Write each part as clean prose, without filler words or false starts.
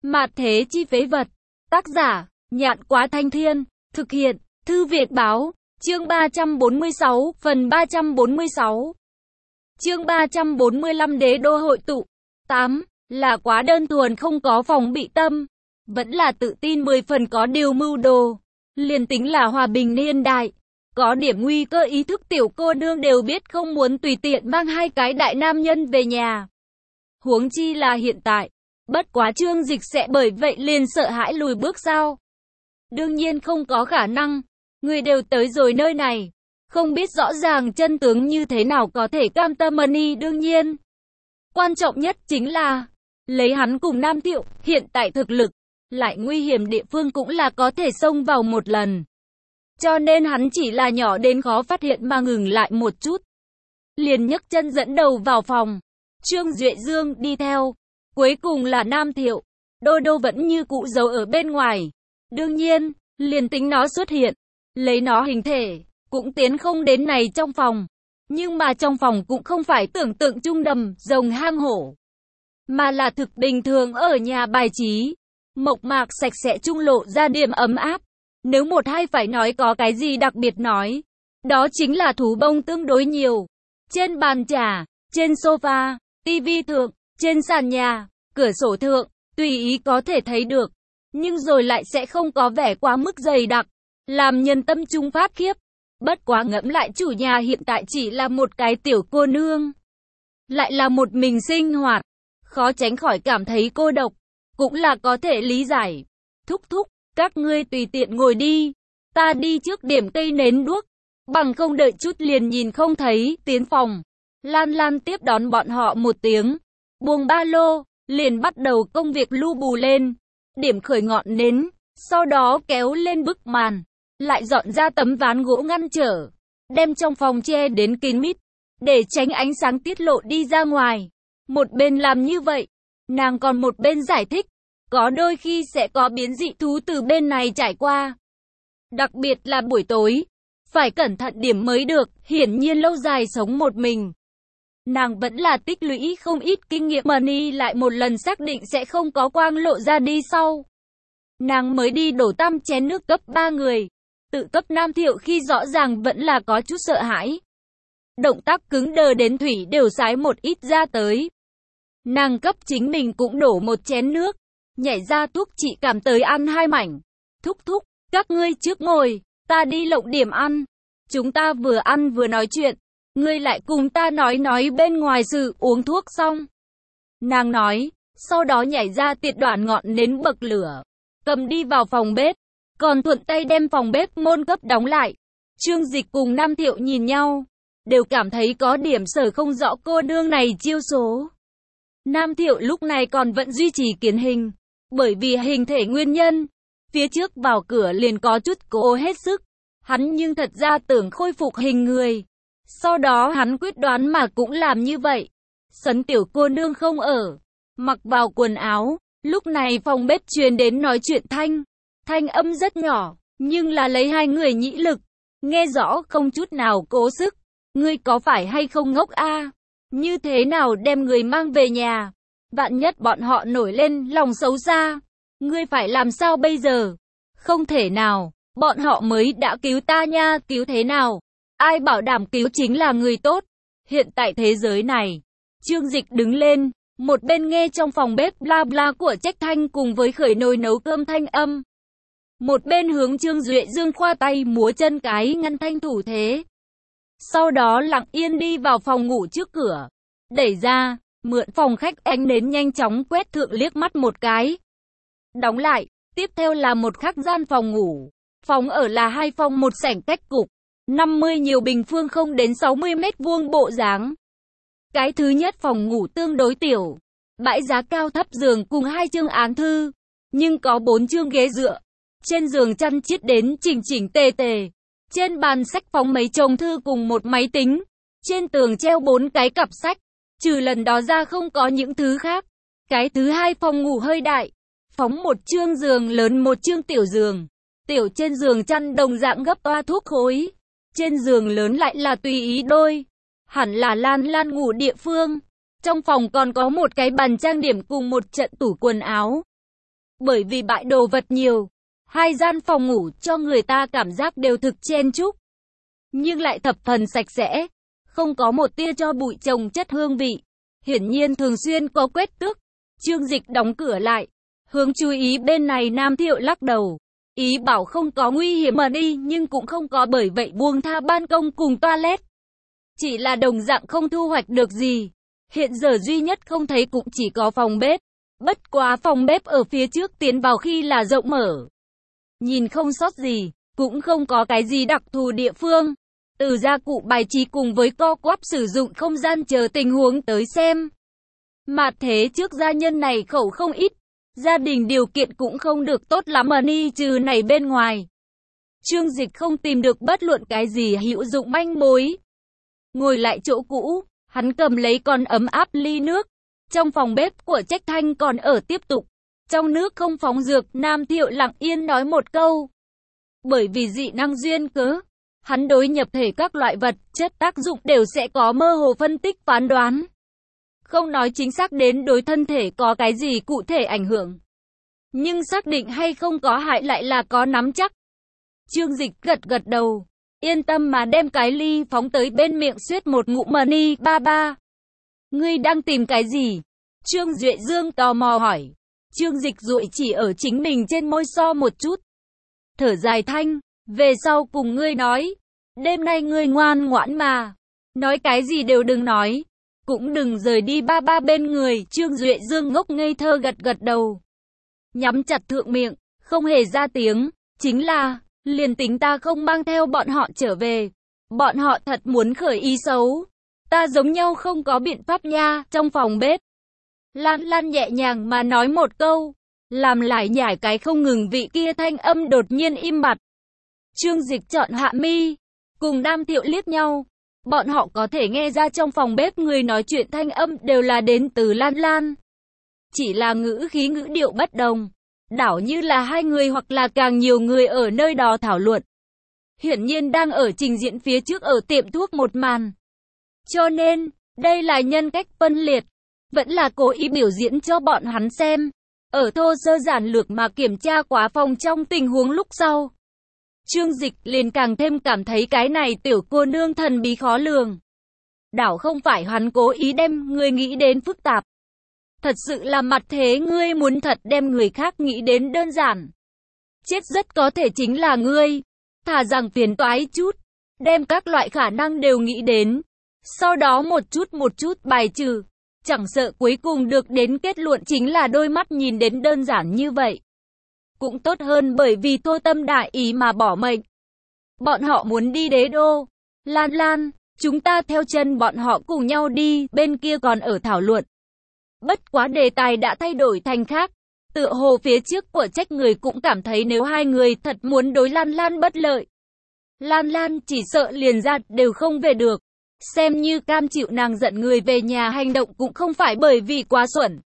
Mạt thế chi phế vật. Tác giả, Nhạn Quá Thanh Thiên. Thực hiện, Thư Việt Báo. Chương 346, phần 346. Chương 345 Đế đô hội tụ. 8. Là quá đơn thuần không có phòng bị tâm. Vẫn là tự tin 10 phần có điều mưu đồ. Liền tính là hòa bình niên đại. Có điểm nguy cơ ý thức tiểu cô nương đều biết không muốn tùy tiện mang hai cái đại nam nhân về nhà. Huống chi là hiện tại. Bất quá Trương Dịch sẽ bởi vậy liền sợ hãi lùi bước sao? Đương nhiên không có khả năng. Người đều tới rồi nơi này. Không biết rõ ràng chân tướng như thế nào có thể cam tâm money đương nhiên. Quan trọng nhất chính là, lấy hắn cùng Nam Thiệu, hiện tại thực lực, lại nguy hiểm địa phương cũng là có thể xông vào một lần. Cho nên hắn chỉ là nhỏ đến khó phát hiện mà ngừng lại một chút. Liền nhấc chân dẫn đầu vào phòng. Trương Duệ Dương đi theo. Cuối cùng là Nam Thiệu. Đô đô vẫn như cũ giấu ở bên ngoài. Đương nhiên, liền tính nó xuất hiện. Lấy nó hình thể, cũng tiến không đến này trong phòng. Nhưng mà trong phòng cũng không phải tưởng tượng chung đầm, rồng hang hổ. Mà là thực bình thường ở nhà bài trí. Mộc mạc sạch sẽ trung lộ ra điểm ấm áp. Nếu một hai phải nói có cái gì đặc biệt nói. Đó chính là thú bông tương đối nhiều. Trên bàn trà, trên sofa, tivi thượng, trên sàn nhà, cửa sổ thượng, tùy ý có thể thấy được. Nhưng rồi lại sẽ không có vẻ quá mức dày đặc. Làm nhân tâm trung phát khiếp. Bất quá ngẫm lại chủ nhà hiện tại chỉ là một cái tiểu cô nương. Lại là một mình sinh hoạt. Khó tránh khỏi cảm thấy cô độc. Cũng là có thể lý giải. Thúc thúc, các ngươi tùy tiện ngồi đi. Ta đi trước điểm cây nến đuốc. Bằng không đợi chút liền nhìn không thấy, tiến phòng. Lan Lan tiếp đón bọn họ một tiếng. Buông ba lô, liền bắt đầu công việc lu bù lên. Điểm khởi ngọn nến. Sau đó kéo lên bức màn. Lại dọn ra tấm ván gỗ ngăn trở. Đem trong phòng che đến kín mít. Để tránh ánh sáng tiết lộ đi ra ngoài. Một bên làm như vậy. Nàng còn một bên giải thích. Có đôi khi sẽ có biến dị thú từ bên này trải qua. Đặc biệt là buổi tối. Phải cẩn thận điểm mới được. Hiển nhiên lâu dài sống một mình. Nàng vẫn là tích lũy không ít kinh nghiệm money lại một lần xác định sẽ không có quang lộ ra đi sau. Nàng mới đi đổ tăm chén nước cấp 3 người. Tự cấp Nam Thiệu khi rõ ràng vẫn là có chút sợ hãi. Động tác cứng đờ đến thủy đều sái một ít ra tới. Nàng cấp chính mình cũng đổ một chén nước. Nhảy ra thuốc trị cảm tới ăn hai mảnh. Thúc thúc, các ngươi trước ngồi, ta đi lộng điểm ăn. Chúng ta vừa ăn vừa nói chuyện. Ngươi lại cùng ta nói bên ngoài sự uống thuốc xong. Nàng nói, sau đó nhảy ra tiệt đoạn ngọn nến bậc lửa. Cầm đi vào phòng bếp. Còn thuận tay đem phòng bếp môn cấp đóng lại. Trương Dịch cùng Nam Thiệu nhìn nhau. Đều cảm thấy có điểm sở không rõ cô nương này chiêu số. Nam Thiệu lúc này còn vẫn duy trì kiến hình. Bởi vì hình thể nguyên nhân. Phía trước vào cửa liền có chút cố hết sức. Hắn nhưng thật ra tưởng khôi phục hình người. Sau đó hắn quyết đoán mà cũng làm như vậy. Sấn tiểu cô nương không ở. Mặc vào quần áo. Lúc này phòng bếp truyền đến nói chuyện thanh. Thanh âm rất nhỏ. Nhưng là lấy hai người nhĩ lực. Nghe rõ không chút nào cố sức. Ngươi có phải hay không ngốc a? Như thế nào đem người mang về nhà? Vạn nhất bọn họ nổi lên lòng xấu xa. Ngươi phải làm sao bây giờ? Không thể nào. Bọn họ mới đã cứu ta nha. Cứu thế nào? Ai bảo đảm cứu chính là người tốt. Hiện tại thế giới này. Trương Dịch đứng lên. Một bên nghe trong phòng bếp bla bla của Trách Thanh cùng với khởi nồi nấu cơm thanh âm. Một bên hướng Trương Duệ Dương khoa tay múa chân cái ngăn thanh thủ thế. Sau đó lặng yên đi vào phòng ngủ trước cửa. Đẩy ra, mượn phòng khách ánh nến nhanh chóng quét thượng liếc mắt một cái. Đóng lại, tiếp theo là một khắc gian phòng ngủ. Phòng ở là hai phòng một sảnh cách cục. 50 nhiều bình phương không đến 60 mét vuông bộ dáng. Cái thứ nhất phòng ngủ tương đối tiểu. Bãi giá cao thấp giường cùng 2 chương án thư. Nhưng có 4 chương ghế dựa. Trên giường chăn chiết đến chỉnh chỉnh tề tề. Trên bàn sách phóng mấy chồng thư cùng một máy tính. Trên tường treo 4 cái cặp sách. Trừ lần đó ra không có những thứ khác. Cái thứ hai phòng ngủ hơi đại. Phóng một chương giường lớn một chương tiểu giường. Tiểu trên giường chăn đồng dạng gấp toa thuốc khối. Trên giường lớn lại là tùy ý đôi. Hẳn là Lan Lan ngủ địa phương. Trong phòng còn có một cái bàn trang điểm cùng một trận tủ quần áo. Bởi vì bãi đồ vật nhiều, hai gian phòng ngủ cho người ta cảm giác đều thực chen chúc, nhưng lại thập phần sạch sẽ, không có một tia tro bụi chồng chất hương vị. Hiển nhiên thường xuyên có quét tước. Trương Dịch đóng cửa lại, hướng chú ý bên này. Nam Thiệu lắc đầu, ý bảo không có nguy hiểm mà đi, nhưng cũng không có bởi vậy buông tha ban công cùng toilet. Chỉ là đồng dạng không thu hoạch được gì. Hiện giờ duy nhất không thấy cũng chỉ có phòng bếp. Bất quá phòng bếp ở phía trước tiến vào khi là rộng mở, nhìn không sót gì, cũng không có cái gì đặc thù địa phương. Từ gia cụ bài trí cùng với co quắp sử dụng không gian chờ tình huống tới xem. Mà thế trước gia nhân này khẩu không ít, gia đình điều kiện cũng không được tốt lắm mà ni trừ này bên ngoài. Trương Dịch không tìm được bất luận cái gì hữu dụng manh mối. Ngồi lại chỗ cũ, hắn cầm lấy con ấm áp ly nước. Trong phòng bếp của Trách Thanh còn ở tiếp tục. Trong nước không phóng dược, Nam Thiệu lặng yên nói một câu. Bởi vì dị năng duyên cớ, hắn đối nhập thể các loại vật, chất tác dụng đều sẽ có mơ hồ phân tích phán đoán. Không nói chính xác đến đối thân thể có cái gì cụ thể ảnh hưởng, nhưng xác định hay không có hại lại là có nắm chắc. Trương Dịch gật gật đầu, yên tâm mà đem cái ly phóng tới bên miệng suýt một ngụm mà ni. Ba ba, ngươi đang tìm cái gì? Trương Duệ Dương tò mò hỏi. Trương Dịch dụi chỉ ở chính mình trên môi so một chút. Thở dài thanh, về sau cùng ngươi nói. Đêm nay ngươi ngoan ngoãn mà. Nói cái gì đều đừng nói. Cũng đừng rời đi ba ba bên người. Trương Duệ Dương ngốc ngây thơ gật gật đầu. Nhắm chặt thượng miệng, không hề ra tiếng. Chính là, liền tính ta không mang theo bọn họ trở về. Bọn họ thật muốn khởi ý xấu. Ta giống nhau không có biện pháp nha. Trong phòng bếp, Lan Lan nhẹ nhàng mà nói một câu, làm lại nhải cái không ngừng. Vị kia thanh âm đột nhiên im bặt. Trương Dịch trọn hạ mi, cùng Nam Thiệu liếc nhau. Bọn họ có thể nghe ra trong phòng bếp người nói chuyện thanh âm đều là đến từ Lan Lan. Chỉ là ngữ khí ngữ điệu bất đồng, đảo như là hai người hoặc là càng nhiều người ở nơi đó thảo luận. Hiển nhiên đang ở trình diễn phía trước ở tiệm thuốc một màn. Cho nên, đây là nhân cách phân liệt, vẫn là cố ý biểu diễn cho bọn hắn xem. Ở thô sơ giản lược mà kiểm tra quá phòng trong tình huống lúc sau, Trương Dịch liền càng thêm cảm thấy cái này tiểu cô nương thần bí khó lường. Đảo không phải hắn cố ý đem người nghĩ đến phức tạp. Thật sự là mặt thế ngươi muốn thật đem người khác nghĩ đến đơn giản. Chết rất có thể chính là ngươi. Thà rằng phiền toái chút, đem các loại khả năng đều nghĩ đến. Sau đó một chút bài trừ. Chẳng sợ cuối cùng được đến kết luận chính là đôi mắt nhìn đến đơn giản như vậy. Cũng tốt hơn bởi vì thô tâm đại ý mà bỏ mệnh. Bọn họ muốn đi đế đô. Lan Lan, chúng ta theo chân bọn họ cùng nhau đi, bên kia còn ở thảo luận. Bất quá đề tài đã thay đổi thành khác. Tựa hồ phía trước của Trách người cũng cảm thấy nếu hai người thật muốn đối Lan Lan bất lợi, Lan Lan chỉ sợ liền ra đều không về được. Xem như cam chịu nàng giận người về nhà hành động cũng không phải bởi vì quá xuẩn,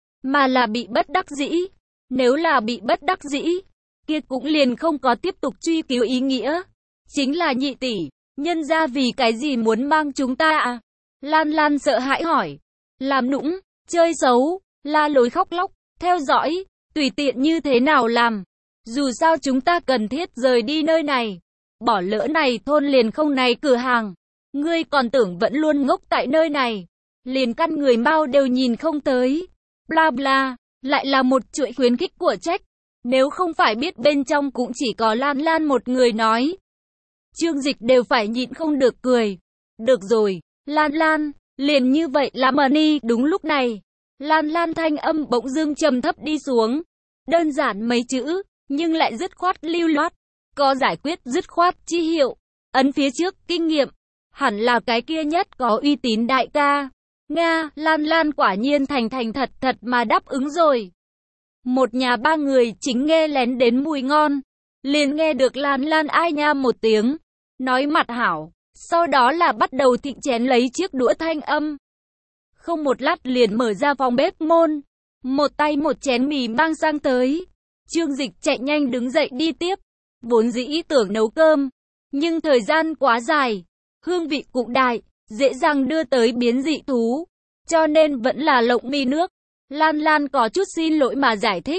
mà là bị bất đắc dĩ. Nếu là bị bất đắc dĩ, kia cũng liền không có tiếp tục truy cứu ý nghĩa. Chính là nhị tỷ, nhân ra vì cái gì muốn mang chúng ta à? Lan Lan sợ hãi hỏi. Làm nũng, chơi xấu, la lối khóc lóc, theo dõi, tùy tiện như thế nào làm. Dù sao chúng ta cần thiết rời đi nơi này. Bỏ lỡ này thôn liền không này cửa hàng. Ngươi còn tưởng vẫn luôn ngốc tại nơi này. Liền căn người Mao đều nhìn không tới. Bla bla, lại là một chuỗi khuyến khích của Trách. Nếu không phải biết bên trong cũng chỉ có Lan Lan một người nói. Trương Dịch đều phải nhịn không được cười. Được rồi, Lan Lan, liền như vậy là mà ni. Đúng lúc này, Lan Lan thanh âm bỗng dưng trầm thấp đi xuống. Đơn giản mấy chữ, nhưng lại dứt khoát lưu loát. Có giải quyết dứt khoát chi hiệu. Ấn phía trước, kinh nghiệm. Hẳn là cái kia nhất có uy tín đại ca. Nga, Lan Lan quả nhiên thành thật mà đáp ứng rồi. Một nhà ba người chính nghe lén đến mùi ngon. Liền nghe được Lan Lan ai nha một tiếng. Nói mặt hảo. Sau đó là bắt đầu thịnh chén lấy chiếc đũa thanh âm. Không một lát liền mở ra phòng bếp môn. Một tay một chén mì mang sang tới. Trương Dịch chạy nhanh đứng dậy đi tiếp. Vốn dĩ tưởng nấu cơm. Nhưng thời gian quá dài. Hương vị cũng đại. Dễ dàng đưa tới biến dị thú. Cho nên vẫn là lộng mì nước. Lan Lan có chút xin lỗi mà giải thích.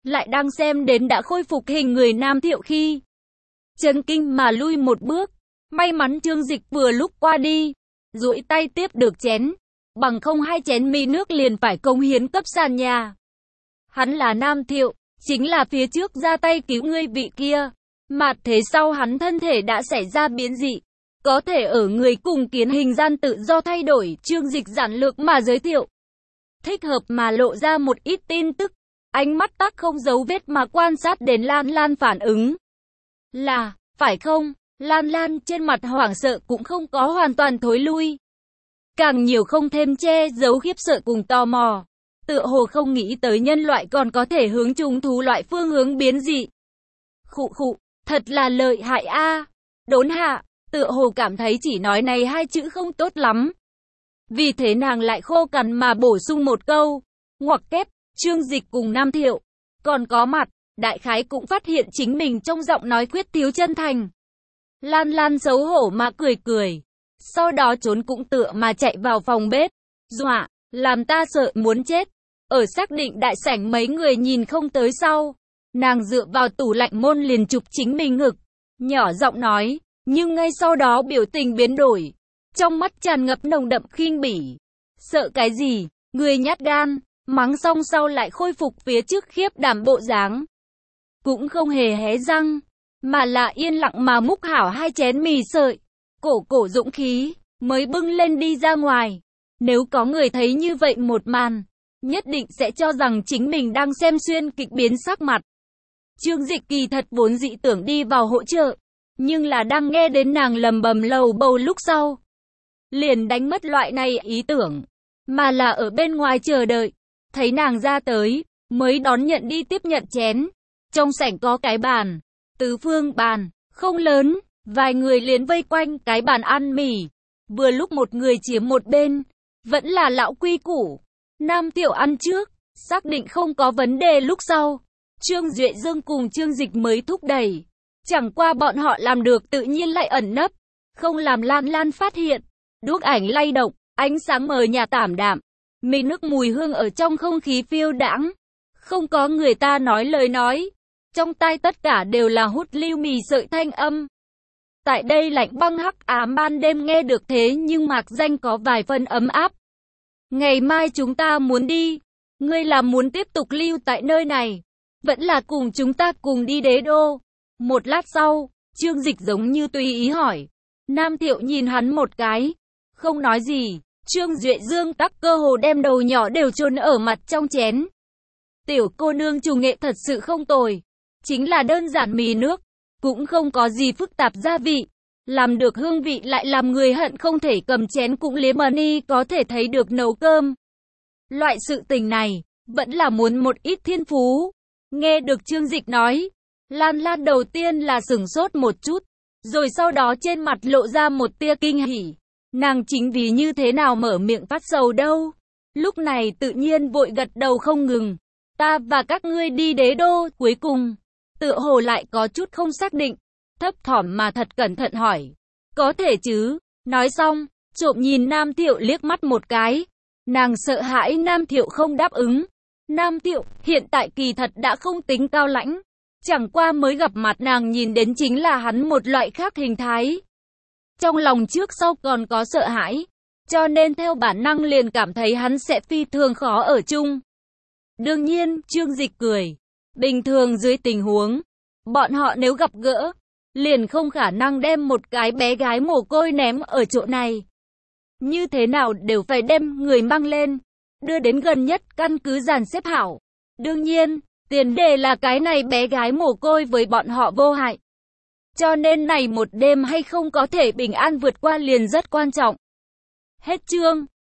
lại đang xem đến đã khôi phục hình người Nam Thiệu khi chấn kinh mà lui một bước. May mắn Trương Dịch vừa lúc qua đi, duỗi tay tiếp được chén, bằng không 2 chén mì nước liền phải cống hiến cấp sàn nhà. Hắn là Nam Thiệu, chính là phía trước ra tay cứu ngươi vị kia, mà thế sau hắn thân thể đã xảy ra biến dị, có thể ở người cùng kiến hình gian tự do thay đổi. Trương Dịch giản lược mà giới thiệu, thích hợp mà lộ ra một ít tin tức, ánh mắt tắc không giấu vết mà quan sát đến Lan Lan phản ứng. Là, phải không? Lan Lan trên mặt hoảng sợ cũng không có hoàn toàn thối lui, càng nhiều không thêm che giấu khiếp sợ cùng tò mò, tựa hồ không nghĩ tới nhân loại còn có thể hướng trùng thú loại phương hướng biến dị. Khụ khụ, thật là lợi hại a. Đốn hạ, tựa hồ cảm thấy chỉ nói này 2 chữ không tốt lắm. Vì thế nàng lại khô cằn mà bổ sung một câu, ngoặc kép, Trương Dịch cùng Nam Thiệu còn có mặt, đại khái cũng phát hiện chính mình trong giọng nói khuyết thiếu chân thành. Lan Lan xấu hổ mà cười cười, sau đó trốn cũng tựa mà chạy vào phòng bếp, dọa, làm ta sợ muốn chết. Ở xác định đại sảnh mấy người nhìn không tới sau, nàng dựa vào tủ lạnh môn liền chụp chính mình ngực, nhỏ giọng nói, nhưng ngay sau đó biểu tình biến đổi, trong mắt tràn ngập nồng đậm khinh bỉ. Sợ cái gì, người nhát gan, mắng xong sau lại khôi phục phía trước khiếp đảm bộ dáng. Cũng không hề hé răng, mà là yên lặng mà múc hảo 2 chén mì sợi, cổ dũng khí, mới bưng lên đi ra ngoài. Nếu có người thấy như vậy một màn, nhất định sẽ cho rằng chính mình đang xem xuyên kịch biến sắc mặt. Trương Dịch kỳ thật vốn dị tưởng đi vào hỗ trợ, nhưng là đang nghe đến nàng lầm bầm lầu bầu lúc sau, liền đánh mất loại này ý tưởng, mà là ở bên ngoài chờ đợi, thấy nàng ra tới, mới đón nhận đi tiếp nhận chén. Trong sảnh có cái bàn, tứ phương bàn, không lớn, vài người liền vây quanh cái bàn ăn mì, vừa lúc một người chiếm một bên, vẫn là lão quy củ. Nam Thiệu ăn trước, xác định không có vấn đề lúc sau, Trương Duệ Dương cùng Trương Dịch mới thúc đẩy. Chẳng qua bọn họ làm được tự nhiên lại ẩn nấp, không làm Lan Lan phát hiện. Đuốc ảnh lay động, ánh sáng mờ nhạt tảm đạm, mì nước mùi hương ở trong không khí phiêu đãng. Không có người ta nói lời nói, trong tai tất cả đều là hút lưu mì sợi thanh âm. Tại đây lạnh băng hắc ám ban đêm nghe được thế nhưng mạc danh có vài phần ấm áp. Ngày mai chúng ta muốn đi, ngươi là muốn tiếp tục lưu tại nơi này, vẫn là cùng chúng ta cùng đi đế đô? Một lát sau, Trương Dịch giống như tùy ý hỏi. Nam Thiệu nhìn hắn một cái, không nói gì. Trương Duệ Dương tắc cơ hồ đem đầu nhỏ đều chôn ở mặt trong chén. Tiểu cô nương chủ nghệ thật sự không tồi, chính là đơn giản mì nước, cũng không có gì phức tạp gia vị, làm được hương vị lại làm người hận không thể cầm chén cũng liếm ni có thể thấy được nấu cơm. Loại sự tình này, vẫn là muốn một ít thiên phú. Nghe được Trương Dịch nói, Lan Lan đầu tiên là sửng sốt một chút, rồi sau đó trên mặt lộ ra một tia kinh hỉ. Nàng chính vì như thế nào mở miệng phát sầu đâu. Lúc này tự nhiên vội gật đầu không ngừng. Ta và các ngươi đi đế đô. Cuối cùng, tựa hồ lại có chút không xác định, thấp thỏm mà thật cẩn thận hỏi. Có thể chứ? Nói xong, trộm nhìn Nam Thiệu liếc mắt một cái. Nàng sợ hãi Nam Thiệu không đáp ứng. Nam Thiệu hiện tại kỳ thật đã không tính cao lãnh, chẳng qua mới gặp mặt nàng nhìn đến chính là hắn một loại khác hình thái. Trong lòng trước sau còn có sợ hãi, cho nên theo bản năng liền cảm thấy hắn sẽ phi thường khó ở chung. Đương nhiên, Trương Dịch cười. Bình thường dưới tình huống, bọn họ nếu gặp gỡ, liền không khả năng đem một cái bé gái mồ côi ném ở chỗ này. Như thế nào đều phải đem người mang lên, đưa đến gần nhất căn cứ dàn xếp hảo. Đương nhiên, tiền đề là cái này bé gái mồ côi với bọn họ vô hại. Cho nên này một đêm hay không có thể bình an vượt qua liền rất quan trọng. Hết chương.